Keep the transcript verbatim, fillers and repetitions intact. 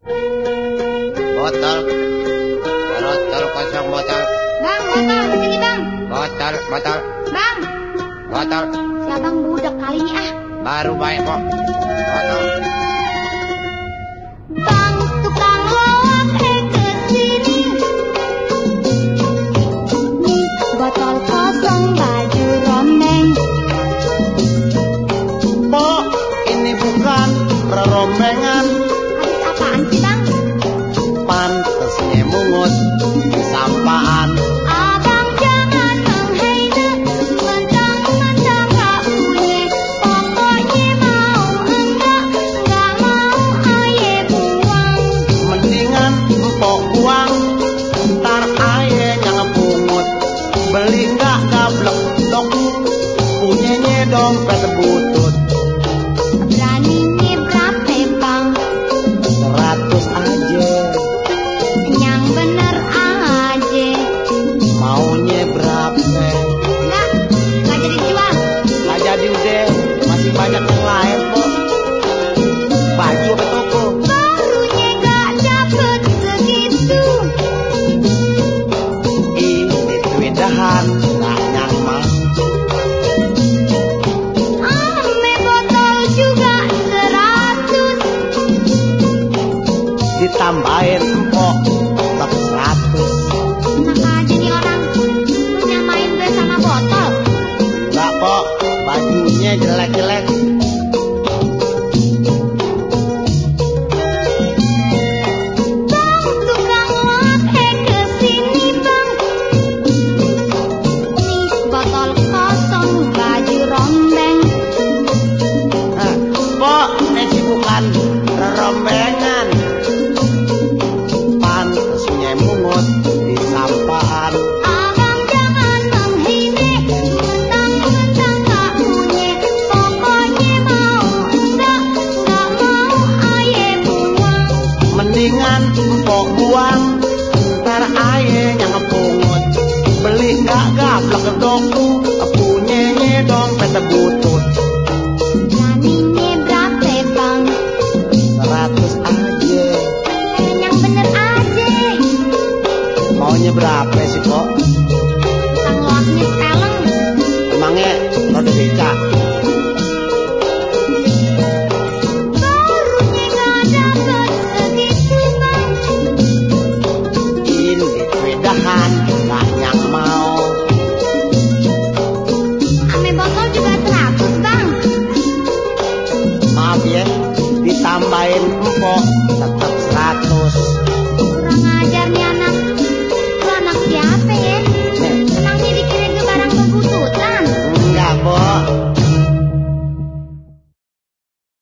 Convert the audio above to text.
Botol. Botol kosong botol. Bang, botol kesini bang. Botol, botol. Bang. Botol. Si abang budak kali ini ah. Baru baik kok. Botol. Bang, tukang loak eh kesini. Nih, botol kosong baju rombeng. Pok, ini bukan rerombengan. Habis apaan sih bang? Pantasnya mungut di sampaan. Abang jangan menghina, mentang-mentang gak punya. Pokoknya mau enggak, enggak mau aye buang. Mendingan empok buang, ntar aye yang pungut. Beli nggak gablek dok, punyanya dompet butut. Beraninya berapa bang? Seratus aja, Yang bener aja. maunya berapa? Enggak, enggak jadi dijual. Nggak jadi udah, masih banyak yang lain kok. Baju ke toko. Barunya enggak dapet segitu. Ini tuindahan, nggak nyaman. Ame botol juga seratus. Ditambahin empok, tetap seratus. Enak aja nih orang. Lu nyamain gue sama botol. Nggak pok, bajunya jelek-jelek. Bang, tukang loak eh kesini bang. Nih botol kosong baju rombeng. Hah, pok, ini sih bukan rerombengan. Pantasnya mungut di sampaan. Abang jangan menghina, mentang-mentang gak punya. Pokoknya mau enggak, enggak mau aye buang. Mendingan empok buang, ntar aye yang pungut. Beli nggak gablek dok, punyanya dompet butut. Beraninya berapa bang? Seratus aja, Yang bener aja. maunya berapa sih kok? Tukang loaknya sekarang. Emangnya roda beca? Barunya gak dapet segitu bang. Ini tuindahan, nggak yang mau. Ame botol juga seratus bang. Maaf ya, ditambahin empok